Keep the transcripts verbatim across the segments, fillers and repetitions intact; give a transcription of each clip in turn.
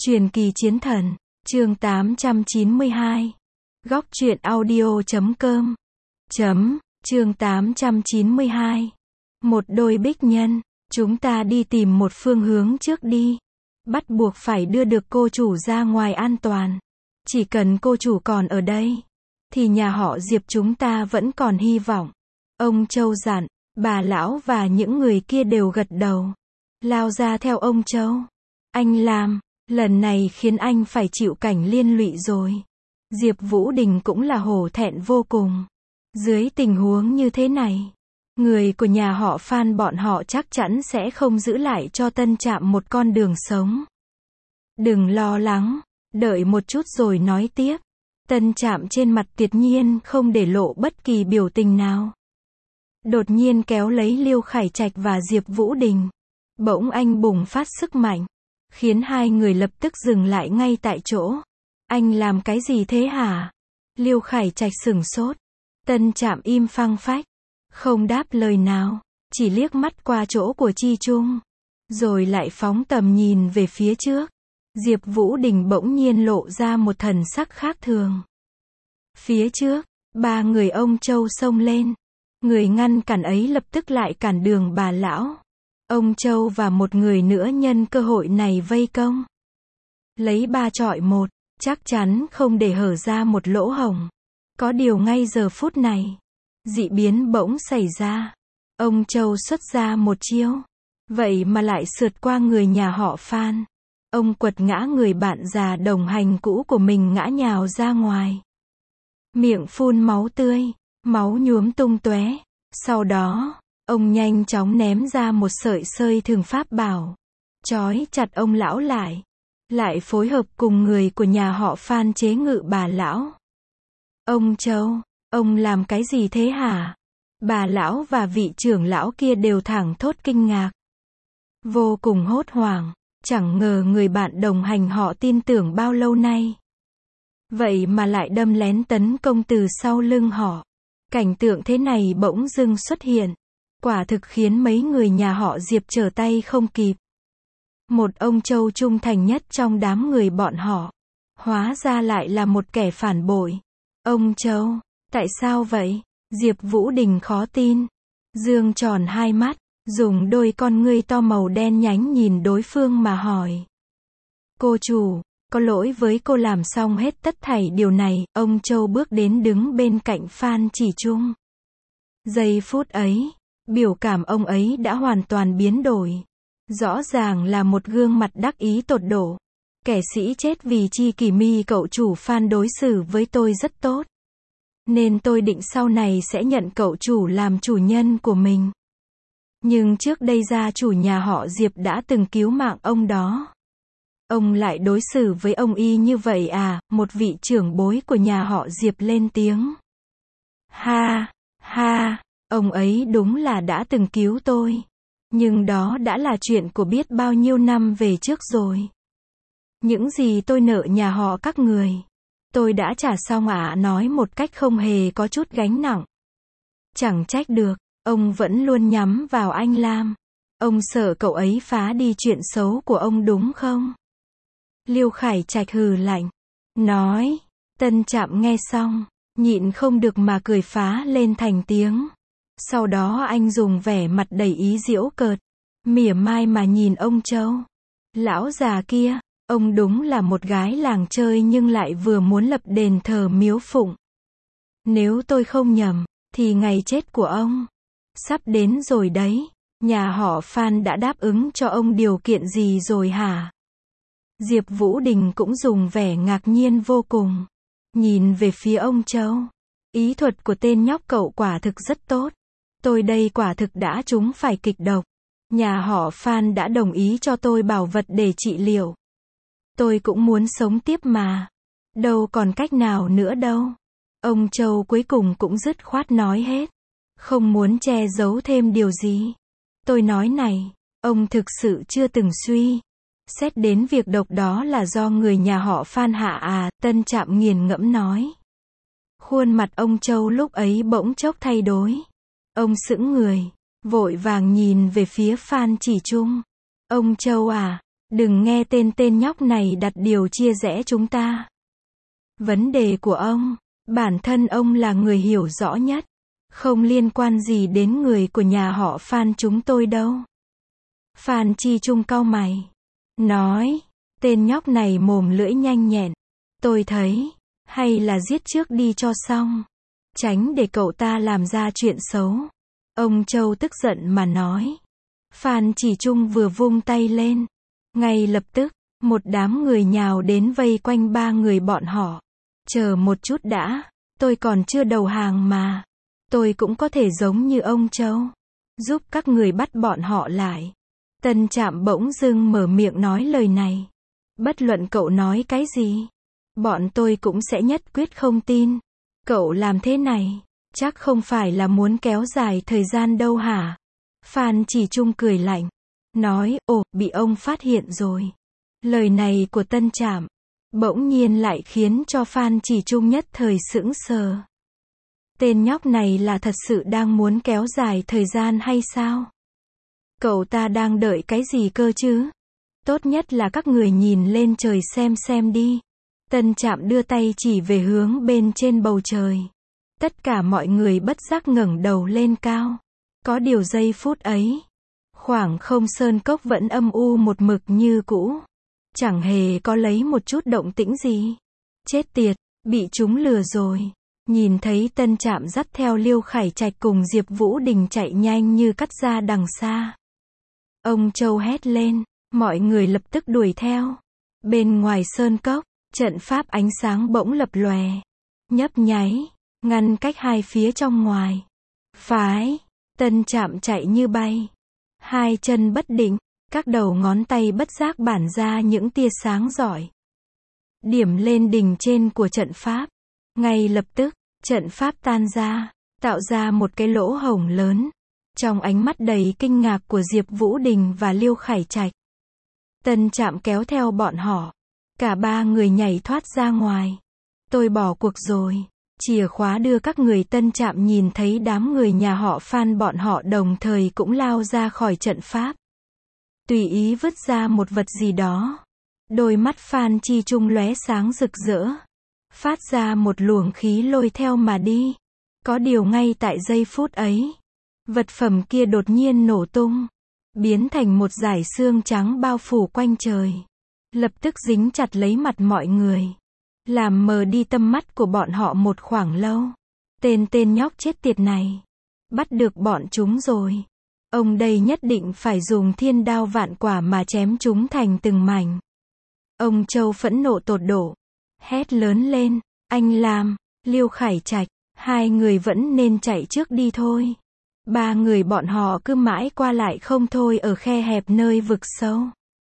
Truyền kỳ chiến thần, chương tám trăm chín mươi hai. Góc truyện audio chấm com. Chấm, chương tám trăm chín mươi hai. Một đôi bích nhân, chúng ta đi tìm một phương hướng trước đi. Bắt buộc phải đưa được cô chủ ra ngoài an toàn. Chỉ cần cô chủ còn ở đây, thì nhà họ Diệp chúng ta vẫn còn hy vọng. Ông Châu dặn, bà lão và những người kia đều gật đầu. Lao ra theo ông Châu. Anh làm, lần này khiến anh phải chịu cảnh liên lụy rồi. Diệp Vũ Đình cũng là hổ thẹn vô cùng. Dưới tình huống như thế này, người của nhà họ Phan bọn họ chắc chắn sẽ không giữ lại cho Tân Trạm một con đường sống. Đừng lo lắng, đợi một chút rồi nói tiếp. Tân Trạm trên mặt tuyệt nhiên không để lộ bất kỳ biểu tình nào. Đột nhiên kéo lấy Liêu Khải Trạch và Diệp Vũ Đình. Bỗng anh bùng phát sức mạnh, khiến hai người lập tức dừng lại ngay tại chỗ. Anh làm cái gì thế hả? Liêu Khải Trạch sửng sốt. Tân Trạm im phăng phách, không đáp lời nào, chỉ liếc mắt qua chỗ của Chi Trung, rồi lại phóng tầm nhìn về phía trước. Diệp Vũ Đình bỗng nhiên lộ ra một thần sắc khác thường. Phía trước, ba người ông Châu xông lên. Người ngăn cản ấy lập tức lại cản đường bà lão. Ông Châu và một người nữa nhân cơ hội này vây công. Lấy ba chọi một, chắc chắn không để hở ra một lỗ hổng. Có điều ngay giờ phút này, dị biến bỗng xảy ra. Ông Châu xuất ra một chiêu, vậy mà lại sượt qua người nhà họ Phan. Ông quật ngã người bạn già đồng hành cũ của mình ngã nhào ra ngoài. Miệng phun máu tươi, máu nhuốm tung tóe. Sau đó, ông nhanh chóng ném ra một sợi sơi thường pháp bảo, trói chặt ông lão lại. Lại phối hợp cùng người của nhà họ Phan chế ngự bà lão. Ông Châu, ông làm cái gì thế hả? Bà lão và vị trưởng lão kia đều thẳng thốt kinh ngạc. Vô cùng hốt hoảng, chẳng ngờ người bạn đồng hành họ tin tưởng bao lâu nay. Vậy mà lại đâm lén tấn công từ sau lưng họ. Cảnh tượng thế này bỗng dưng xuất hiện. Quả thực khiến mấy người nhà họ Diệp trở tay không kịp. Một ông Châu trung thành nhất trong đám người bọn họ, hóa ra lại là một kẻ phản bội. Ông Châu, tại sao vậy? Diệp Vũ Đình khó tin. Dương tròn hai mắt, dùng đôi con ngươi to màu đen nhánh nhìn đối phương mà hỏi. Cô chủ, có lỗi với cô làm xong hết tất thảy điều này. Ông Châu bước đến đứng bên cạnh Phan Chỉ Trung. Giây phút ấy, biểu cảm ông ấy đã hoàn toàn biến đổi. Rõ ràng là một gương mặt đắc ý tột độ. Kẻ sĩ chết vì chi kỷ mi cậu chủ Phan đối xử với tôi rất tốt. Nên tôi định sau này sẽ nhận cậu chủ làm chủ nhân của mình. Nhưng trước đây gia chủ nhà họ Diệp đã từng cứu mạng ông đó. Ông lại đối xử với ông y như vậy à? Một vị trưởng bối của nhà họ Diệp lên tiếng. Ha, ha, ông ấy đúng là đã từng cứu tôi. Nhưng đó đã là chuyện của biết bao nhiêu năm về trước rồi. Những gì tôi nợ nhà họ các người, tôi đã trả xong ạ. À, nói một cách không hề có chút gánh nặng. Chẳng trách được, ông vẫn luôn nhắm vào anh Lam. Ông sợ cậu ấy phá đi chuyện xấu của ông đúng không? Liêu Khải Trạch hừ lạnh, nói. Tân Trạm nghe xong, nhịn không được mà cười phá lên thành tiếng. Sau đó anh dùng vẻ mặt đầy ý giễu cợt, mỉa mai mà nhìn ông Châu. Lão già kia, ông đúng là một gái làng chơi nhưng lại vừa muốn lập đền thờ miếu phụng. Nếu tôi không nhầm, thì ngày chết của ông sắp đến rồi đấy. Nhà họ Phan đã đáp ứng cho ông điều kiện gì rồi hả? Diệp Vũ Đình cũng dùng vẻ ngạc nhiên vô cùng, nhìn về phía ông Châu. Ý thuật của tên nhóc cậu quả thực rất tốt. Tôi đây quả thực đã trúng phải kịch độc. Nhà họ Phan đã đồng ý cho tôi bảo vật để trị liệu. Tôi cũng muốn sống tiếp mà. Đâu còn cách nào nữa đâu. Ông Châu cuối cùng cũng dứt khoát nói hết. Không muốn che giấu thêm điều gì. Tôi nói này, ông thực sự chưa từng suy xét đến việc độc đó là do người nhà họ Phan hạ à? Tân Trạm nghiền ngẫm nói. Khuôn mặt ông Châu lúc ấy bỗng chốc thay đổi. Ông sững người, vội vàng nhìn về phía Phan Chỉ Trung. Ông Châu à, Đừng nghe tên tên nhóc này đặt điều chia rẽ chúng ta. Vấn đề của ông, bản thân ông là người hiểu rõ nhất. Không liên quan gì đến người của nhà họ Phan chúng tôi đâu. Phan Chi Trung cau mày. Nói, tên nhóc này mồm lưỡi nhanh nhẹn. Tôi thấy, hay là giết trước đi cho xong. Tránh để cậu ta làm ra chuyện xấu. Ông Châu tức giận mà nói. Phan Chỉ Trung vừa vung tay lên. Ngay lập tức, một đám người nhào đến vây quanh ba người bọn họ. Chờ một chút đã, tôi còn chưa đầu hàng mà. Tôi cũng có thể giống như ông Châu. Giúp các người bắt bọn họ lại. Tân Trạm bỗng dưng mở miệng nói lời này. Bất luận cậu nói cái gì, bọn tôi cũng sẽ nhất quyết không tin. Cậu làm thế này, chắc không phải là muốn kéo dài thời gian đâu hả? Phan Chỉ Trung cười lạnh. Nói, ồ, bị ông phát hiện rồi. Lời này của Tân Trạm bỗng nhiên lại khiến cho Phan Chỉ Trung nhất thời sững sờ. Tên nhóc này là thật sự đang muốn kéo dài thời gian hay sao? Cậu ta đang đợi cái gì cơ chứ? Tốt nhất là các người nhìn lên trời xem xem đi. Tân Trạm đưa tay chỉ về hướng bên trên bầu trời. Tất cả mọi người bất giác ngẩng đầu lên cao. Có điều giây phút ấy, khoảng không sơn cốc vẫn âm u một mực như cũ. Chẳng hề có lấy một chút động tĩnh gì. Chết tiệt, bị chúng lừa rồi. Nhìn thấy Tân Trạm dắt theo Liêu Khải Trạch cùng Diệp Vũ Đình chạy nhanh như cắt ra đằng xa. Ông Châu hét lên, mọi người lập tức đuổi theo. Bên ngoài sơn cốc, trận pháp ánh sáng bỗng lập lòe, nhấp nháy, ngăn cách hai phía trong ngoài. Phái, Tân Trạm chạy như bay. Hai chân bất định, các đầu ngón tay bất giác bản ra những tia sáng rọi. Điểm lên đỉnh trên của trận pháp. Ngay lập tức, trận pháp tan ra, tạo ra một cái lỗ hổng lớn. Trong ánh mắt đầy kinh ngạc của Diệp Vũ Đình và Liêu Khải Trạch, Tân Trạm kéo theo bọn họ. Cả ba người nhảy thoát ra ngoài. Tôi bỏ cuộc rồi. Chìa khóa đưa các người. Tân Trạm nhìn thấy đám người nhà họ Phan bọn họ đồng thời cũng lao ra khỏi trận pháp. Tùy ý vứt ra một vật gì đó. Đôi mắt Phan Chi Trung lóe sáng rực rỡ. Phát ra một luồng khí lôi theo mà đi. Có điều ngay tại giây phút ấy, vật phẩm kia đột nhiên nổ tung. Biến thành một dải xương trắng bao phủ quanh trời. Lập tức dính chặt lấy mặt mọi người. Làm mờ đi tâm mắt của bọn họ một khoảng lâu. Tên tên nhóc chết tiệt này. Bắt được bọn chúng rồi. Ông đây nhất định phải dùng thiên đao vạn quả mà chém chúng thành từng mảnh. Ông Châu phẫn nộ tột độ. Hét lớn lên. Anh Lam, Liêu Khải Trạch, hai người vẫn nên chạy trước đi thôi. Ba người bọn họ cứ mãi qua lại không thôi ở khe hẹp nơi vực sâu.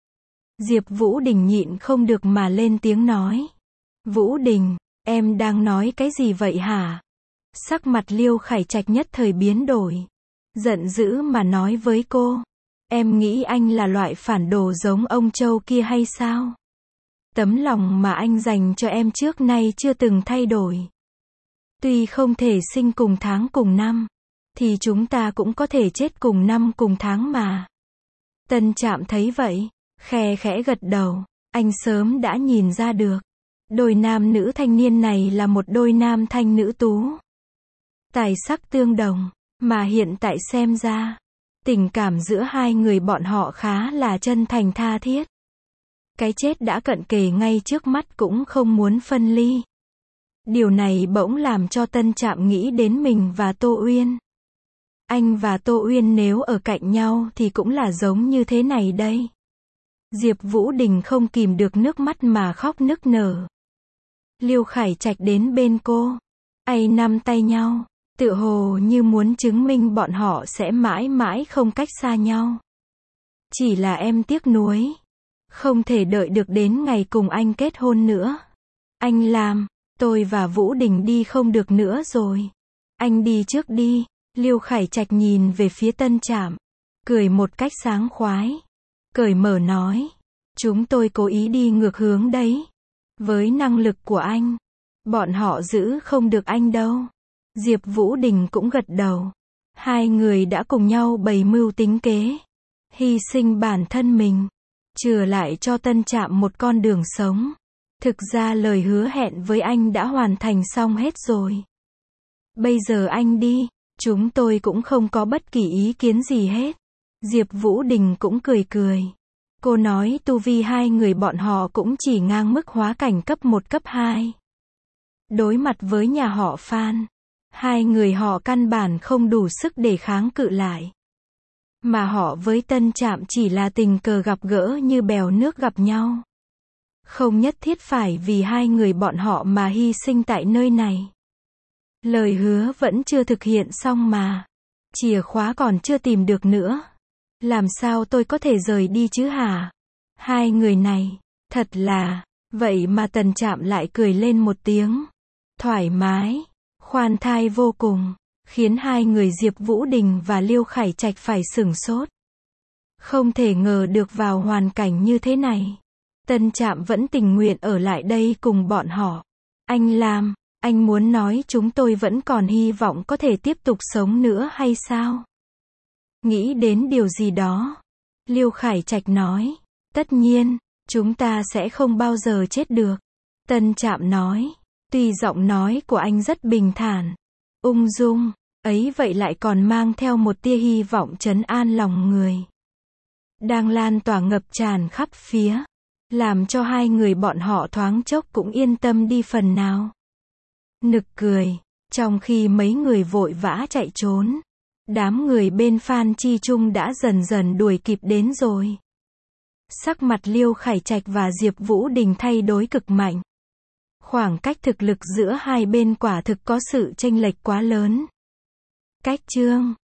Diệp Vũ Đình nhịn không được mà lên tiếng nói. Vũ Đình, em đang nói cái gì vậy hả? Sắc mặt Liêu Khải Trạch nhất thời biến đổi. Giận dữ mà nói với cô. Em nghĩ anh là loại phản đồ giống ông Châu kia hay sao? Tấm lòng mà anh dành cho em trước nay chưa từng thay đổi. Tuy không thể sinh cùng tháng cùng năm, thì chúng ta cũng có thể chết cùng năm cùng tháng mà. Tân Trạm thấy vậy, khe khẽ gật đầu. Anh sớm đã nhìn ra được. Đôi nam nữ thanh niên này là một đôi nam thanh nữ tú. Tài sắc tương đồng, mà hiện tại xem ra, tình cảm giữa hai người bọn họ khá là chân thành tha thiết. Cái chết đã cận kề ngay trước mắt cũng không muốn phân ly. Điều này bỗng làm cho Tân Trạm nghĩ đến mình và Tô Uyên. Anh và Tô Uyên nếu ở cạnh nhau thì cũng là giống như thế này đây. Diệp Vũ Đình không kìm được nước mắt mà khóc nức nở. Liêu Khải Trạch đến bên cô, ây nắm tay nhau, tựa hồ như muốn chứng minh bọn họ sẽ mãi mãi không cách xa nhau. Chỉ là em tiếc nuối, không thể đợi được đến ngày cùng anh kết hôn nữa. Anh làm, tôi và Vũ Đình đi không được nữa rồi. Anh đi trước đi. Liêu Khải Trạch nhìn về phía Tân Trạm, cười một cách sáng khoái, cởi mở nói. Chúng tôi cố ý đi ngược hướng đấy. Với năng lực của anh, bọn họ giữ không được anh đâu. Diệp Vũ Đình cũng gật đầu. Hai người đã cùng nhau bày mưu tính kế, hy sinh bản thân mình, chừa lại cho Tân Trạm một con đường sống. Thực ra lời hứa hẹn với anh đã hoàn thành xong hết rồi. Bây giờ anh đi, chúng tôi cũng không có bất kỳ ý kiến gì hết. Diệp Vũ Đình cũng cười cười. Cô nói tu vi hai người bọn họ cũng chỉ ngang mức hóa cảnh cấp một cấp hai. Đối mặt với nhà họ Phan, hai người họ căn bản không đủ sức để kháng cự lại. Mà họ với Tân Trạm chỉ là tình cờ gặp gỡ như bèo nước gặp nhau. Không nhất thiết phải vì hai người bọn họ mà hy sinh tại nơi này. Lời hứa vẫn chưa thực hiện xong mà. Chìa khóa còn chưa tìm được nữa. Làm sao tôi có thể rời đi chứ hả? Hai người này, thật là, vậy mà Tân Trạm lại cười lên một tiếng. Thoải mái, khoan thai vô cùng, khiến hai người Diệp Vũ Đình và Liêu Khải Trạch phải sửng sốt. Không thể ngờ được vào hoàn cảnh như thế này. Tân Trạm vẫn tình nguyện ở lại đây cùng bọn họ. Anh Lam, anh muốn nói chúng tôi vẫn còn hy vọng có thể tiếp tục sống nữa hay sao? Nghĩ đến điều gì đó. Liêu Khải Trạch nói, tất nhiên, chúng ta sẽ không bao giờ chết được. Tân Trạm nói, tuy giọng nói của anh rất bình thản, ung dung, ấy vậy lại còn mang theo một tia hy vọng trấn an lòng người. Đang lan tỏa ngập tràn khắp phía, làm cho hai người bọn họ thoáng chốc cũng yên tâm đi phần nào. Nực cười, trong khi mấy người vội vã chạy trốn, đám người bên Phan Chi Trung đã dần dần đuổi kịp đến rồi. Sắc mặt Liêu Khải Trạch và Diệp Vũ Đình thay đổi cực mạnh. Khoảng cách thực lực giữa hai bên quả thực có sự chênh lệch quá lớn. Cách chương